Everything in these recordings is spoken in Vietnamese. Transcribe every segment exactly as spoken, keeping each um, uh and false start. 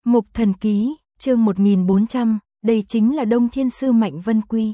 Mục Thần Ký, chương một nghìn bốn trăm, đây chính là Đông Thiên Sư Mạnh Vân Quy.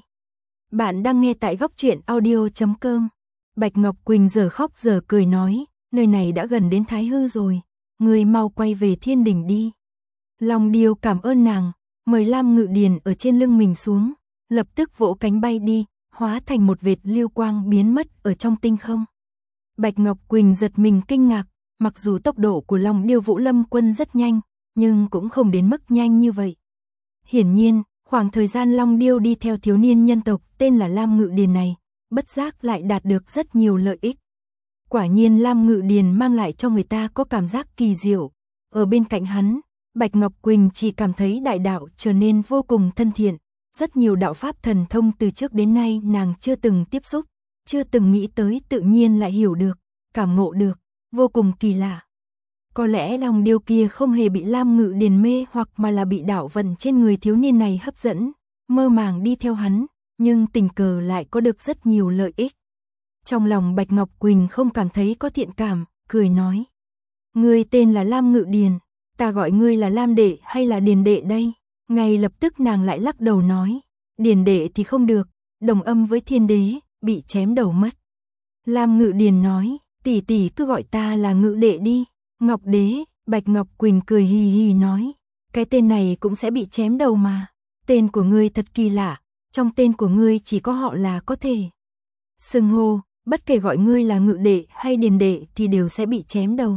Bạn đang nghe tại góc truyện audio chấm com. Bạch Ngọc Quỳnh giờ khóc giờ cười nói, nơi này đã gần đến Thái Hư rồi, người mau quay về Thiên Đình đi. Long Điêu cảm ơn nàng, mời Lam Ngự Điền ở trên lưng mình xuống, lập tức vỗ cánh bay đi, hóa thành một vệt lưu quang biến mất ở trong tinh không. Bạch Ngọc Quỳnh giật mình kinh ngạc, mặc dù tốc độ của Long Điêu Vũ Lâm Quân rất nhanh, nhưng cũng không đến mức nhanh như vậy. Hiển nhiên, khoảng thời gian Long Điêu đi theo thiếu niên nhân tộc tên là Lam Ngự Điền này, bất giác lại đạt được rất nhiều lợi ích. Quả nhiên Lam Ngự Điền mang lại cho người ta có cảm giác kỳ diệu. Ở bên cạnh hắn, Bạch Ngọc Quỳnh chỉ cảm thấy đại đạo trở nên vô cùng thân thiện. Rất nhiều đạo pháp thần thông từ trước đến nay nàng chưa từng tiếp xúc, chưa từng nghĩ tới tự nhiên lại hiểu được, cảm ngộ được, vô cùng kỳ lạ. Có lẽ Long Điêu kia không hề bị Lam Ngự Điền mê hoặc mà là bị đạo vận trên người thiếu niên này hấp dẫn, mơ màng đi theo hắn, nhưng tình cờ lại có được rất nhiều lợi ích. Trong lòng Bạch Ngọc Quỳnh không cảm thấy có thiện cảm, cười nói. Ngươi tên là Lam Ngự Điền, ta gọi ngươi là Lam Đệ hay là Điền Đệ đây? Ngay lập tức nàng lại lắc đầu nói, Điền Đệ thì không được, đồng âm với Thiên Đế, bị chém đầu mất. Lam Ngự Điền nói, tỷ tỷ cứ gọi ta là Ngự Đệ đi. Ngọc Đế, Bạch Ngọc Quỳnh cười hì hì nói, cái tên này cũng sẽ bị chém đầu mà. Tên của ngươi thật kỳ lạ, trong tên của ngươi chỉ có họ là có thể xưng hô, bất kể gọi ngươi là Ngự Đệ hay Điền Đệ thì đều sẽ bị chém đầu.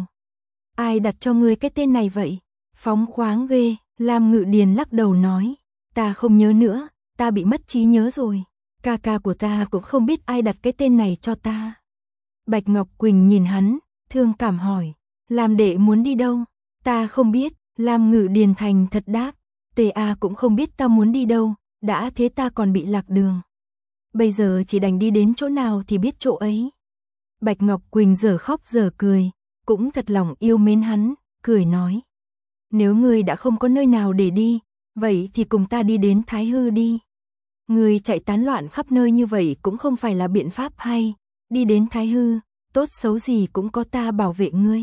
Ai đặt cho ngươi cái tên này vậy? Phóng khoáng ghê. Lam Ngự Điền lắc đầu nói, ta không nhớ nữa, ta bị mất trí nhớ rồi. Ca ca của ta cũng không biết ai đặt cái tên này cho ta. Bạch Ngọc Quỳnh nhìn hắn, thương cảm hỏi, Lam Đệ muốn đi đâu? Ta không biết. Lam Ngự Điền thành thật đáp, Tề A cũng không biết ta muốn đi đâu, đã thế ta còn bị lạc đường. Bây giờ chỉ đành đi đến chỗ nào thì biết chỗ ấy. Bạch Ngọc Quỳnh giờ khóc giờ cười, cũng thật lòng yêu mến hắn, cười nói, nếu ngươi đã không có nơi nào để đi, vậy thì cùng ta đi đến Thái Hư đi. Ngươi chạy tán loạn khắp nơi như vậy cũng không phải là biện pháp hay, đi đến Thái Hư, tốt xấu gì cũng có ta bảo vệ ngươi.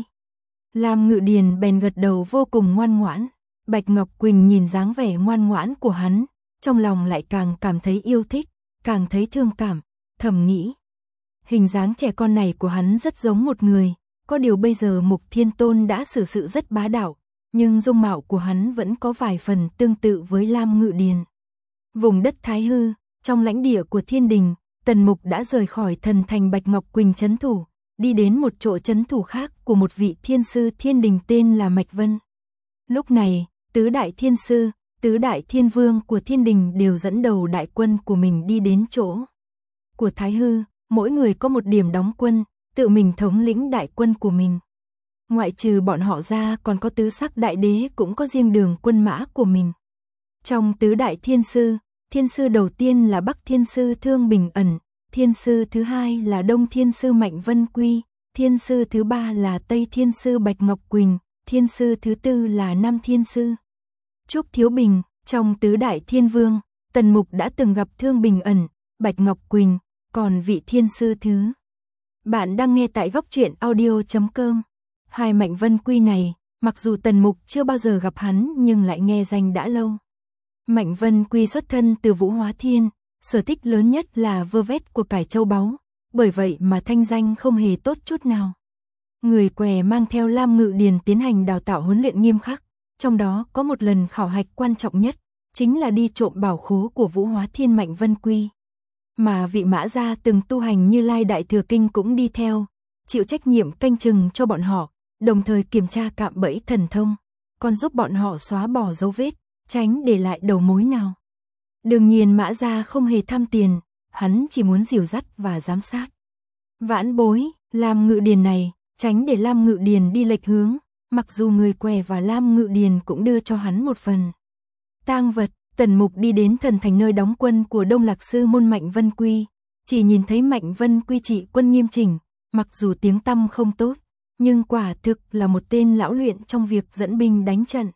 Lam Ngự Điền bèn gật đầu vô cùng ngoan ngoãn. Bạch Ngọc Quỳnh nhìn dáng vẻ ngoan ngoãn của hắn, trong lòng lại càng cảm thấy yêu thích, càng thấy thương cảm, thầm nghĩ. Hình dáng trẻ con này của hắn rất giống một người, có điều bây giờ Mục Thiên Tôn đã xử sự rất bá đạo, nhưng dung mạo của hắn vẫn có vài phần tương tự với Lam Ngự Điền. Vùng đất Thái Hư, trong lãnh địa của Thiên Đình, Tần Mục đã rời khỏi thần thành Bạch Ngọc Quỳnh trấn thủ, đi đến một chỗ trấn thủ khác của một vị thiên sư Thiên Đình tên là Mạch Vân. Lúc này, tứ đại thiên sư, tứ đại thiên vương của Thiên Đình đều dẫn đầu đại quân của mình đi đến chỗ của Thái Hư, mỗi người có một điểm đóng quân, tự mình thống lĩnh đại quân của mình. Ngoại trừ bọn họ ra còn có tứ sắc đại đế cũng có riêng đường quân mã của mình. Trong tứ đại thiên sư, thiên sư đầu tiên là Bắc Thiên Sư Thương Bình Ẩn, thiên sư thứ hai là Đông Thiên Sư Mạnh Vân Quy, thiên sư thứ ba là Tây Thiên Sư Bạch Ngọc Quỳnh, thiên sư thứ tư là Nam Thiên Sư Trúc Thiếu Bình. Trong tứ đại thiên vương, Tần Mục đã từng gặp Thương Bình Ẩn, Bạch Ngọc Quỳnh, còn vị thiên sư thứ. Bạn đang nghe tại góc truyện audio chấm com. Hai Mạnh Vân Quy này, mặc dù Tần Mục chưa bao giờ gặp hắn nhưng lại nghe danh đã lâu. Mạnh Vân Quy xuất thân từ Vũ Hóa Thiên, sở thích lớn nhất là vơ vét của cải châu báu, bởi vậy mà thanh danh không hề tốt chút nào. Người què mang theo Lam Ngự Điền tiến hành đào tạo huấn luyện nghiêm khắc, trong đó có một lần khảo hạch quan trọng nhất, chính là đi trộm bảo khố của Vũ Hóa Thiên Mạnh Vân Quy. Mà vị mã gia từng tu hành Như Lai Đại Thừa Kinh cũng đi theo, chịu trách nhiệm canh chừng cho bọn họ, đồng thời kiểm tra cạm bẫy thần thông, còn giúp bọn họ xóa bỏ dấu vết, tránh để lại đầu mối nào. Đương nhiên mã gia không hề tham tiền, hắn chỉ muốn dìu dắt và giám sát. Vãn bối, Lam Ngự Điền này, tránh để Lam Ngự Điền đi lệch hướng, mặc dù người què và Lam Ngự Điền cũng đưa cho hắn một phần tang vật. Tần Mục đi đến thần thành nơi đóng quân của Đông Lạc Sư môn Mạnh Vân Quy, chỉ nhìn thấy Mạnh Vân Quy trị quân nghiêm chỉnh, mặc dù tiếng tăm không tốt, nhưng quả thực là một tên lão luyện trong việc dẫn binh đánh trận.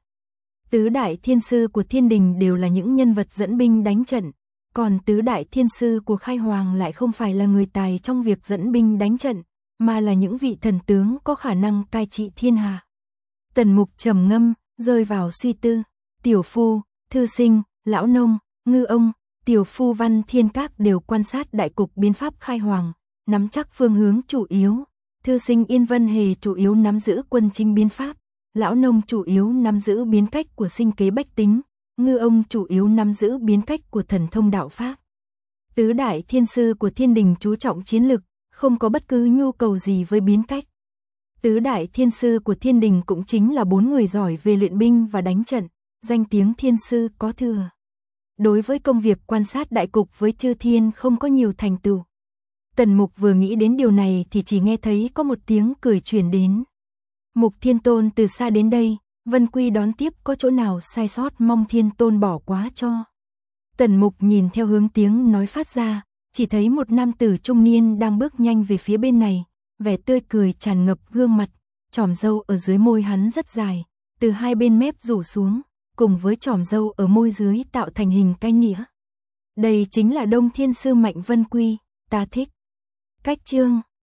Tứ đại thiên sư của Thiên Đình đều là những nhân vật dẫn binh đánh trận, còn tứ đại thiên sư của Khai Hoàng lại không phải là người tài trong việc dẫn binh đánh trận, mà là những vị thần tướng có khả năng cai trị thiên hạ. Tần Mục trầm ngâm, rơi vào suy tư. Tiểu phu, thư sinh, lão nông, ngư ông, tiểu phu Văn Thiên Các đều quan sát đại cục biến pháp khai hoàng, nắm chắc phương hướng chủ yếu. Thư sinh Yên Vân Hề chủ yếu nắm giữ quân chính biến pháp, lão nông chủ yếu nắm giữ biến cách của sinh kế bách tính, ngư ông chủ yếu nắm giữ biến cách của thần thông đạo pháp. Tứ đại thiên sư của thiên đình chú trọng chiến lực, không có bất cứ nhu cầu gì với biến cách. Tứ đại thiên sư của thiên đình cũng chính là bốn người giỏi về luyện binh và đánh trận, danh tiếng thiên sư có thừa. Đối với công việc quan sát đại cục với chư thiên không có nhiều thành tựu. Tần Mục vừa nghĩ đến điều này thì chỉ nghe thấy có một tiếng cười truyền đến. Mục Thiên Tôn từ xa đến đây, Vân Quy đón tiếp, có chỗ nào sai sót mong Thiên Tôn bỏ qua cho. Tần Mục nhìn theo hướng tiếng nói phát ra, chỉ thấy một nam tử trung niên đang bước nhanh về phía bên này, vẻ tươi cười tràn ngập gương mặt, chòm râu ở dưới môi hắn rất dài, từ hai bên mép rủ xuống, cùng với chòm râu ở môi dưới tạo thành hình cái nĩa. Đây chính là Đông Thiên Sư Mạnh Vân Quy, ta thích. Cách chương